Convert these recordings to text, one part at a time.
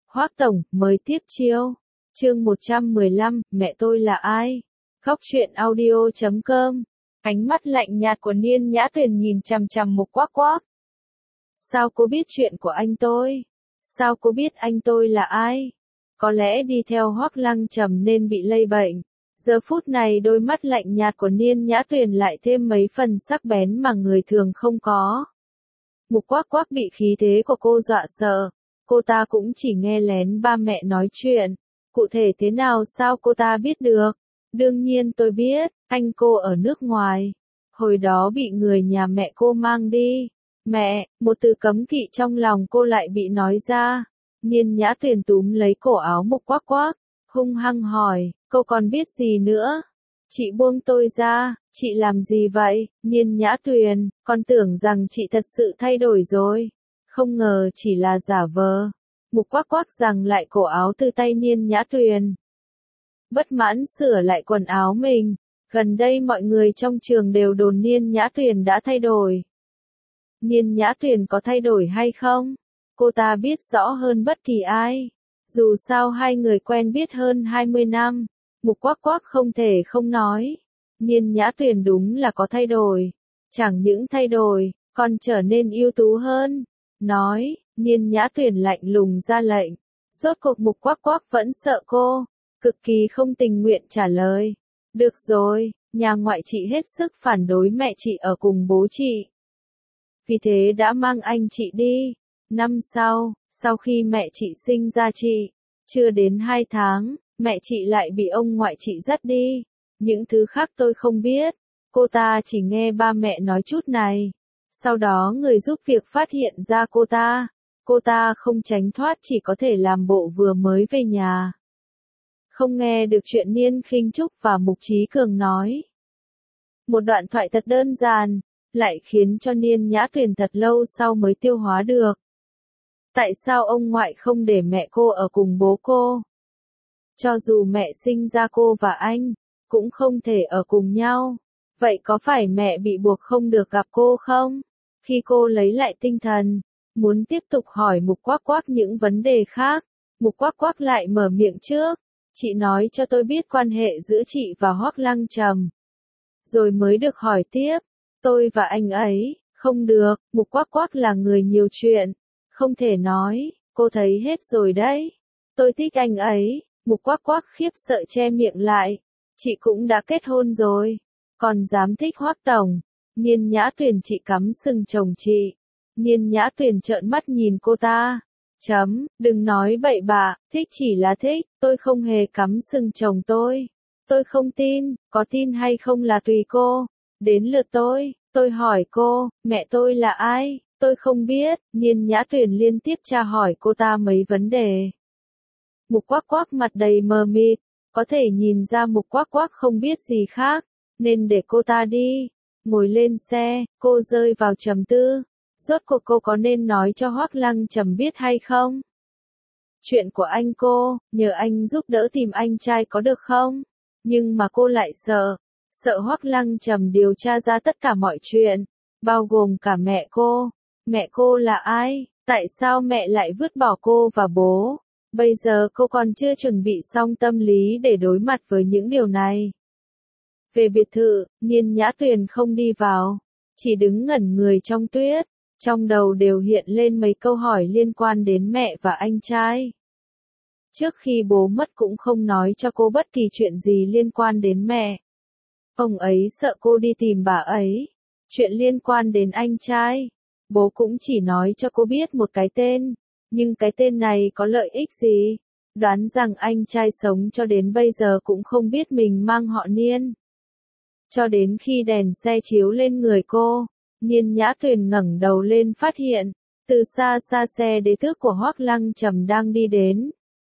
Hoác Tổng, mới tiếp chiêu. Chương 115, mẹ tôi là ai? Góc truyện audio.com. Ánh mắt lạnh nhạt của Niên Nhã Tuyền nhìn chằm chằm Mục Quác Quác. Sao cô biết chuyện của anh tôi? Sao cô biết anh tôi là ai? Có lẽ đi theo Hoác Lăng Trầm nên bị lây bệnh. Giờ phút này đôi mắt lạnh nhạt của Niên Nhã Tuyền lại thêm mấy phần sắc bén mà người thường không có. Mục Quác Quác bị khí thế của cô dọa sợ. Cô ta cũng chỉ nghe lén ba mẹ nói chuyện. Cụ thể thế nào sao cô ta biết được? Đương nhiên tôi biết, anh cô ở nước ngoài. Hồi đó bị người nhà mẹ cô mang đi. Mẹ, một từ cấm kỵ trong lòng cô lại bị nói ra. Niên Nhã Tuyền túm lấy cổ áo Mục Quác Quác, hung hăng hỏi, cô còn biết gì nữa? Chị buông tôi ra, chị làm gì vậy? Niên Nhã Tuyền, con tưởng rằng chị thật sự thay đổi rồi. Không ngờ chỉ là giả vờ. Mục Quác Quác giằng lại cổ áo từ tay Niên Nhã Tuyền. Bất mãn sửa lại quần áo mình. Gần đây mọi người trong trường đều đồn Niên Nhã Tuyền đã thay đổi. Niên Nhã Tuyền có thay đổi hay không? Cô ta biết rõ hơn bất kỳ ai. Dù sao hai người quen biết hơn 20 năm. Mục Quác Quác không thể không nói. Niên Nhã Tuyền đúng là có thay đổi. Chẳng những thay đổi, còn trở nên ưu tú hơn. Nói, Niên Nhã Tuyền lạnh lùng ra lệnh. Rốt cuộc Mục Quác Quác vẫn sợ cô. Cực kỳ không tình nguyện trả lời. Được rồi, nhà ngoại chị hết sức phản đối mẹ chị ở cùng bố chị. Vì thế đã mang anh chị đi. Năm sau khi mẹ chị sinh ra chị, chưa đến 2 tháng, mẹ chị lại bị ông ngoại chị dắt đi. Những thứ khác tôi không biết. Cô ta chỉ nghe ba mẹ nói chút này. Sau đó người giúp việc phát hiện ra cô ta. Cô ta không tránh thoát chỉ có thể làm bộ vừa mới về nhà. Không nghe được chuyện Niên Khinh Trúc và Mục Chí Cường nói. Một đoạn thoại thật đơn giản, lại khiến cho Niên Nhã Tuyền thật lâu sau mới tiêu hóa được. Tại sao ông ngoại không để mẹ cô ở cùng bố cô? Cho dù mẹ sinh ra cô và anh, cũng không thể ở cùng nhau. Vậy có phải mẹ bị buộc không được gặp cô không? Khi cô lấy lại tinh thần, muốn tiếp tục hỏi Mục Quác Quác những vấn đề khác, Mục Quác Quác lại mở miệng trước. Chị nói cho tôi biết quan hệ giữa chị và Hoác Lăng Trầm. Rồi mới được hỏi tiếp. Tôi và anh ấy, không được, Mục Quác Quác là người nhiều chuyện. Không thể nói, cô thấy hết rồi đấy. Tôi thích anh ấy, Mục Quác Quác khiếp sợ che miệng lại. Chị cũng đã kết hôn rồi, còn dám thích Hoác Tổng. Niên Nhã Tuyền chị cắm sừng chồng chị. Niên Nhã Tuyền trợn mắt nhìn cô ta. Đừng nói bậy bạ, thích chỉ là thích, tôi không hề cắm sừng chồng tôi. Tôi không tin, có tin hay không là tùy cô. Đến lượt tôi hỏi cô, mẹ tôi là ai? Tôi không biết. Niên Nhã Tuyền liên tiếp tra hỏi cô ta mấy vấn đề. Mục Quác Quác mặt đầy mờ mịt, có thể nhìn ra Mục Quác Quác không biết gì khác, nên để cô ta đi. Ngồi lên xe, cô rơi vào trầm tư. Rốt cuộc cô có nên nói cho Hoác Lăng Trầm biết hay không? Chuyện của anh cô, nhờ anh giúp đỡ tìm anh trai có được không? Nhưng mà cô lại sợ Hoác Lăng Trầm điều tra ra tất cả mọi chuyện, bao gồm cả mẹ cô. Mẹ cô là ai? Tại sao mẹ lại vứt bỏ cô và bố? Bây giờ cô còn chưa chuẩn bị xong tâm lý để đối mặt với những điều này. Về biệt thự, Niên Nhã Tuyền không đi vào, chỉ đứng ngẩn người trong tuyết. Trong đầu đều hiện lên mấy câu hỏi liên quan đến mẹ và anh trai. Trước khi bố mất cũng không nói cho cô bất kỳ chuyện gì liên quan đến mẹ. Ông ấy sợ cô đi tìm bà ấy. Chuyện liên quan đến anh trai, bố cũng chỉ nói cho cô biết một cái tên. Nhưng cái tên này có lợi ích gì? Đoán rằng anh trai sống cho đến bây giờ cũng không biết mình mang họ Niên. Cho đến khi đèn xe chiếu lên người cô, Niên Nhã Tuyền ngẩng đầu lên phát hiện, từ xa xa xe đế tước của Hoác Lăng Trầm đang đi đến.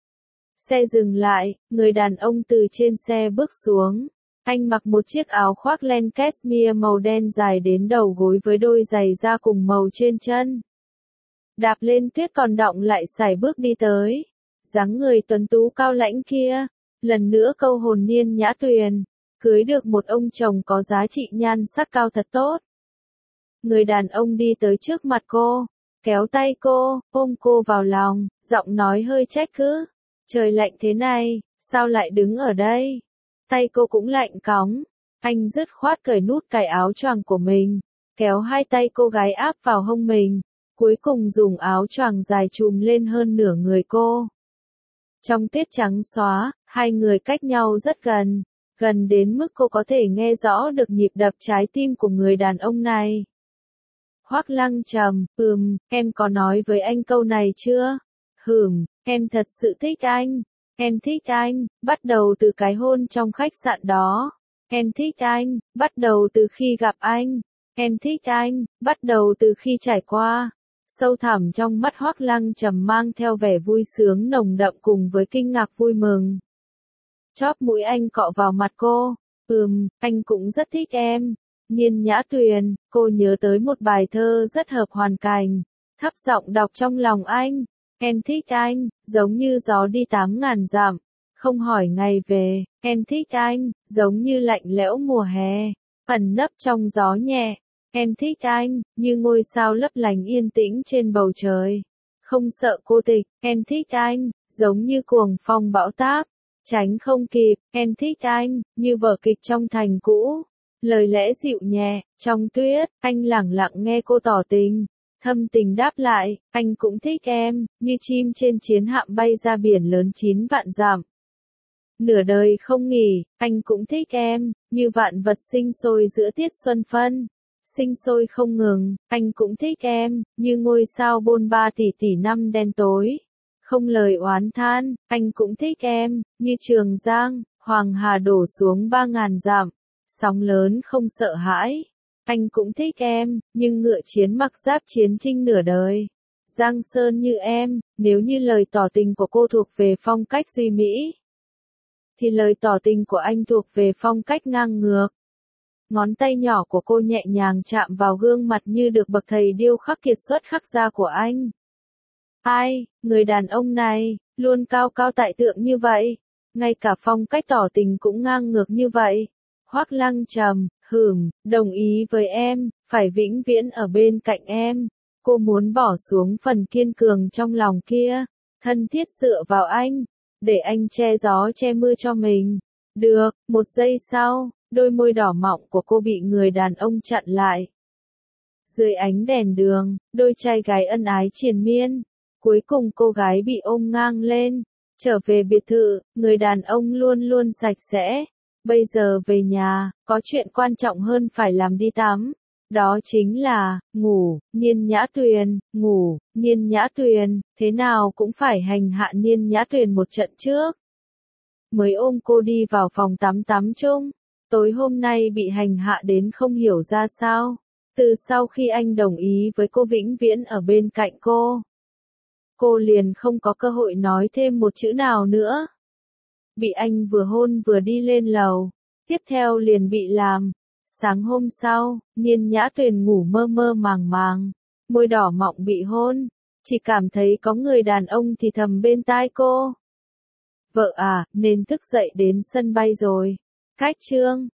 Xe dừng lại, người đàn ông từ trên xe bước xuống. Anh mặc một chiếc áo khoác len cashmere màu đen dài đến đầu gối với đôi giày da cùng màu trên chân. Đạp lên tuyết còn đọng lại sải bước đi tới. Dáng người tuấn tú cao lãnh kia, lần nữa câu hồn Niên Nhã Tuyền. Cưới được một ông chồng có giá trị nhan sắc cao thật tốt. Người đàn ông đi tới trước mặt cô, kéo tay cô, ôm cô vào lòng, giọng nói hơi trách cứ. Trời lạnh thế này, sao lại đứng ở đây? Tay cô cũng lạnh cóng. Anh dứt khoát cởi nút cài áo choàng của mình, kéo hai tay cô gái áp vào hông mình, cuối cùng dùng áo choàng dài trùm lên hơn nửa người cô. Trong tiết trắng xóa, hai người cách nhau rất gần, gần đến mức cô có thể nghe rõ được nhịp đập trái tim của người đàn ông này. Hoắc Lăng trầm, em có nói với anh câu này chưa? Em thật sự thích anh. Em thích anh, bắt đầu từ cái hôn trong khách sạn đó. Em thích anh, bắt đầu từ khi gặp anh. Em thích anh, bắt đầu từ khi trải qua. Sâu thẳm trong mắt Hoắc Lăng trầm mang theo vẻ vui sướng nồng đậm cùng với kinh ngạc vui mừng. Chóp mũi anh cọ vào mặt cô. Anh cũng rất thích em. Nhiên Nhã Tuyền, cô nhớ tới một bài thơ rất hợp hoàn cảnh. Thấp giọng đọc trong lòng anh. Em thích anh, giống như gió đi 8.000 dặm, không hỏi ngày về. Em thích anh, giống như lạnh lẽo mùa hè, ẩn nấp trong gió nhẹ. Em thích anh, như ngôi sao lấp lánh yên tĩnh trên bầu trời, không sợ cô tịch. Em thích anh, giống như cuồng phong bão táp, tránh không kịp. Em thích anh, như vở kịch trong thành cũ, lời lẽ dịu nhẹ, trong tuyết. Anh lẳng lặng nghe cô tỏ tình. Thâm tình đáp lại, anh cũng thích em, như chim trên chiến hạm bay ra biển lớn 9 vạn dặm. Nửa đời không nghỉ, anh cũng thích em, như vạn vật sinh sôi giữa tiết xuân phân. Sinh sôi không ngừng, anh cũng thích em, như ngôi sao bôn ba tỷ tỷ năm đen tối. Không lời oán than, anh cũng thích em, như Trường Giang, Hoàng Hà đổ xuống 3.000 dặm. Sóng lớn không sợ hãi. Anh cũng thích em, nhưng ngựa chiến mặc giáp chiến trinh nửa đời. Giang Sơn như em, nếu như lời tỏ tình của cô thuộc về phong cách duy mỹ, thì lời tỏ tình của anh thuộc về phong cách ngang ngược. Ngón tay nhỏ của cô nhẹ nhàng chạm vào gương mặt như được bậc thầy điêu khắc kiệt xuất khắc ra của anh. Ai, người đàn ông này, luôn cao cao tại tượng như vậy, ngay cả phong cách tỏ tình cũng ngang ngược như vậy. Hoắc Lăng trầm, đồng ý với em, phải vĩnh viễn ở bên cạnh em. Cô muốn bỏ xuống phần kiên cường trong lòng kia, thân thiết dựa vào anh, để anh che gió che mưa cho mình. Được, một giây sau, đôi môi đỏ mọng của cô bị người đàn ông chặn lại. Dưới ánh đèn đường, đôi trai gái ân ái triền miên. Cuối cùng cô gái bị ôm ngang lên. Trở về biệt thự, người đàn ông luôn luôn sạch sẽ. Bây giờ về nhà, có chuyện quan trọng hơn phải làm đi tắm. Đó chính là, ngủ. Nhiên Nhã Tuyền, ngủ. Nhiên Nhã Tuyền, thế nào cũng phải hành hạ Nhiên Nhã Tuyền một trận trước. Mới ôm cô đi vào phòng tắm tắm chung. Tối hôm nay bị hành hạ đến không hiểu ra sao. Từ sau khi anh đồng ý với cô vĩnh viễn ở bên cạnh cô liền không có cơ hội nói thêm một chữ nào nữa. Bị anh vừa hôn vừa đi lên lầu, tiếp theo liền bị làm. Sáng hôm sau, Nhiên Nhã Tuyền ngủ mơ mơ màng màng, môi đỏ mọng bị hôn, chỉ cảm thấy có người đàn ông thì thầm bên tai cô. Vợ à, nên thức dậy đến sân bay rồi. Cách chương